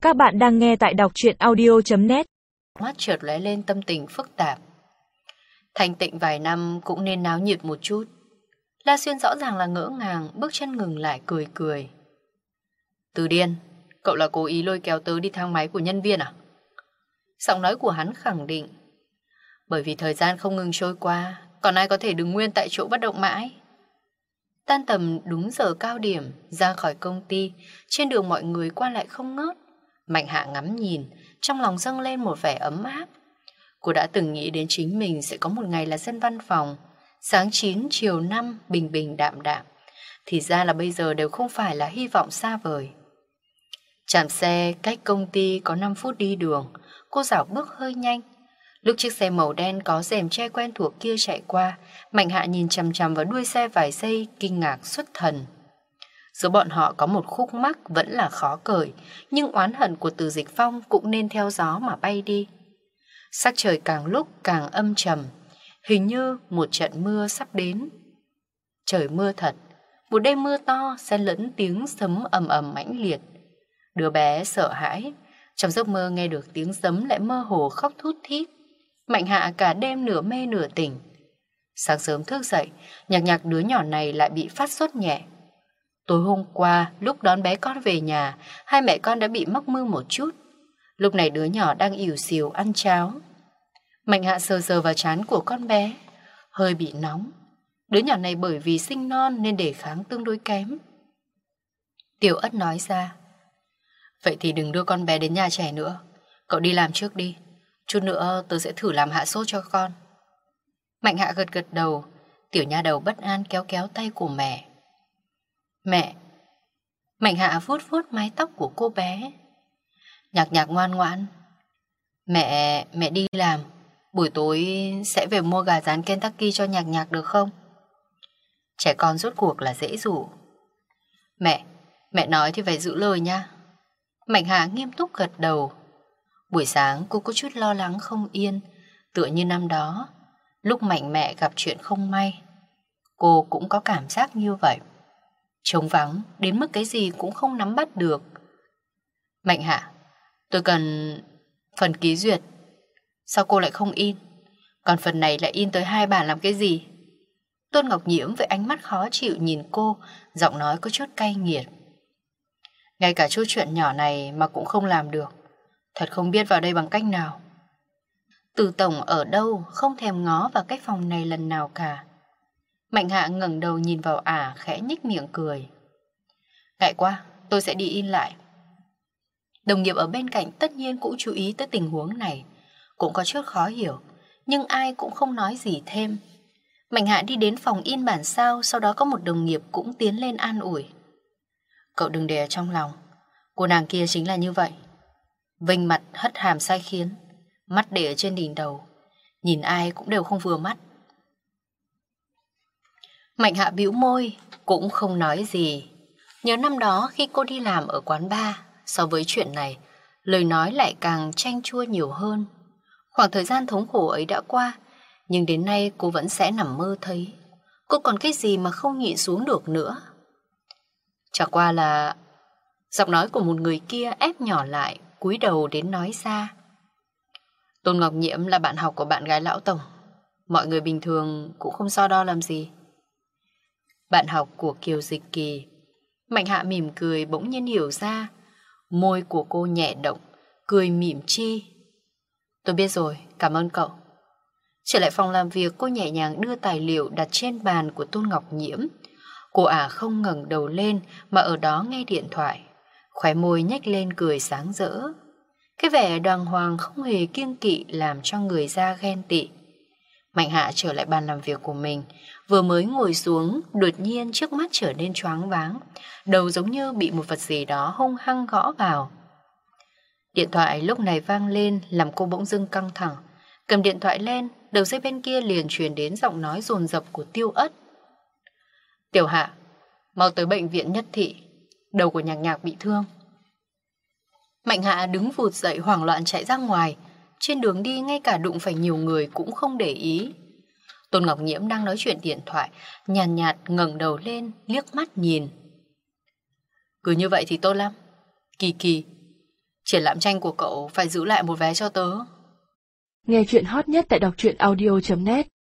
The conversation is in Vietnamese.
Các bạn đang nghe tại đọc truyện audio.net. Mắt chợt lóe lên tâm tình phức tạp. Thanh tịnh vài năm cũng nên náo nhiệt một chút. La Xuyên rõ ràng là ngỡ ngàng, bước chân ngừng lại cười cười. Từ Điên, cậu là cố ý lôi kéo tớ đi thang máy của nhân viên à? Giọng nói của hắn khẳng định. Bởi vì thời gian không ngừng trôi qua, còn ai có thể đứng nguyên tại chỗ bất động mãi. Tan tầm đúng giờ cao điểm, ra khỏi công ty, trên đường mọi người qua lại không ngớt. Mạnh Hạ ngắm nhìn, trong lòng dâng lên một vẻ ấm áp. Cô đã từng nghĩ đến chính mình sẽ có một ngày là dân văn phòng, sáng 9, chiều 5, bình bình đạm đạm. Thì ra là bây giờ đều không phải là hy vọng xa vời. Trạm xe cách công ty có 5 phút đi đường, cô dạo bước hơi nhanh. Lúc chiếc xe màu đen có rèm che quen thuộc kia chạy qua, Mạnh Hạ nhìn chằm chằm vào đuôi xe vài giây, kinh ngạc xuất thần. Giữa bọn họ có một khúc mắc vẫn là khó cởi, nhưng oán hận của Từ Dịch Phong cũng nên theo gió mà bay đi. Sắc trời càng lúc càng âm trầm, hình như một trận mưa sắp đến. Trời mưa thật, một đêm mưa to xen lẫn tiếng sấm ầm ầm mãnh liệt. Đứa bé sợ hãi, trong giấc mơ nghe được tiếng sấm lại mơ hồ khóc thút thít. Mạnh Hạ cả đêm nửa mê nửa tỉnh. Sáng sớm thức dậy, Nhạc đứa nhỏ này lại bị phát sốt nhẹ. Tối hôm qua, lúc đón bé con về nhà, hai mẹ con đã bị mắc mưa một chút. Lúc này đứa nhỏ đang ỉu xìu ăn cháo. Mạnh Hạ sờ sờ vào trán của con bé, hơi bị nóng. Đứa nhỏ này bởi vì sinh non nên đề kháng tương đối kém. Tiểu Ất nói ra, vậy thì đừng đưa con bé đến nhà trẻ nữa. Cậu đi làm trước đi. Chút nữa tớ sẽ thử làm hạ sốt cho con. Mạnh Hạ gật gật đầu. Tiểu nha đầu bất an kéo kéo tay của mẹ. Mẹ. Mạnh Hạ vuốt vuốt mái tóc của cô bé. Nhạc ngoan ngoãn. Mẹ đi làm. Buổi tối sẽ về mua gà rán Kentucky cho Nhạc được không? Trẻ con rốt cuộc là dễ dụ. Mẹ nói thì phải giữ lời nha. Mạnh Hạ nghiêm túc gật đầu. Buổi sáng cô có chút lo lắng không yên, tựa như năm đó, lúc Mạnh mẹ gặp chuyện không may. Cô cũng có cảm giác như vậy. Trống vắng, đến mức cái gì cũng không nắm bắt được. Mạnh Hạ, tôi cần phần ký duyệt. Sao cô lại không in? Còn phần này lại in tới 2 bản làm cái gì? Tôn Ngọc Nhiễm với ánh mắt khó chịu nhìn cô, giọng nói có chút cay nghiệt. Ngay cả chút chuyện nhỏ này mà cũng không làm được. Thật không biết vào đây bằng cách nào. Từ tổng ở đâu không thèm ngó vào cái phòng này lần nào cả. Mạnh Hạ ngẩng đầu nhìn vào ả, khẽ nhếch miệng cười. Ngại quá, tôi sẽ đi in lại. Đồng nghiệp ở bên cạnh tất nhiên cũng chú ý tới tình huống này, cũng có chút khó hiểu, nhưng ai cũng không nói gì thêm. Mạnh Hạ đi đến phòng in bản sao, sau đó có một đồng nghiệp cũng tiến lên an ủi. Cậu đừng để ở trong lòng, cô nàng kia chính là như vậy. Vênh mặt hất hàm sai khiến, mắt để ở trên đỉnh đầu, nhìn ai cũng đều không vừa mắt. Mạnh Hạ bĩu môi, cũng không nói gì. Nhớ năm đó khi cô đi làm ở quán bar, so với chuyện này, lời nói lại càng chanh chua nhiều hơn. Khoảng thời gian thống khổ ấy đã qua, nhưng đến nay cô vẫn sẽ nằm mơ thấy. Cô còn cái gì mà không nhịn xuống được nữa. Chả qua là giọng nói của một người kia ép nhỏ lại, cúi đầu đến nói ra. Tôn Ngọc Nhiễm là bạn học của bạn gái lão tổng. Mọi người bình thường cũng không so đo làm gì. Bạn học của Kiều Dịch Kỳ. Mạnh Hạ mỉm cười bỗng nhiên hiểu ra. Môi của cô nhẹ động, cười mỉm chi. Tôi biết rồi, cảm ơn cậu. Trở lại phòng làm việc, cô nhẹ nhàng đưa tài liệu đặt trên bàn của Tôn Ngọc Nhiễm. Cô ả không ngẩng đầu lên mà ở đó nghe điện thoại. Khóe môi nhếch lên cười sáng rỡ. Cái vẻ đàng hoàng không hề kiêng kỵ làm cho người ra ghen tị. Mạnh Hạ trở lại bàn làm việc của mình. Vừa mới ngồi xuống, đột nhiên trước mắt trở nên choáng váng. Đầu giống như bị một vật gì đó hung hăng gõ vào. Điện thoại lúc này vang lên làm cô bỗng dưng căng thẳng. Cầm điện thoại lên, đầu dây bên kia liền truyền đến giọng nói dồn dập của Tiêu Ất. Tiểu Hạ, mau tới bệnh viện Nhất Thị. Đầu của Nhạc bị thương. Mạnh Hạ đứng vụt dậy hoảng loạn chạy ra ngoài. Trên đường đi ngay cả đụng phải nhiều người cũng không để ý. Tôn Ngọc Nhiễm đang nói chuyện điện thoại, nhàn nhạt ngẩng đầu lên, liếc mắt nhìn. Cứ như vậy thì tốt lắm. Kỳ, Triển lãm tranh của cậu phải giữ lại một vé cho tớ. Nghe chuyện hot nhất tại đọc truyện audio.net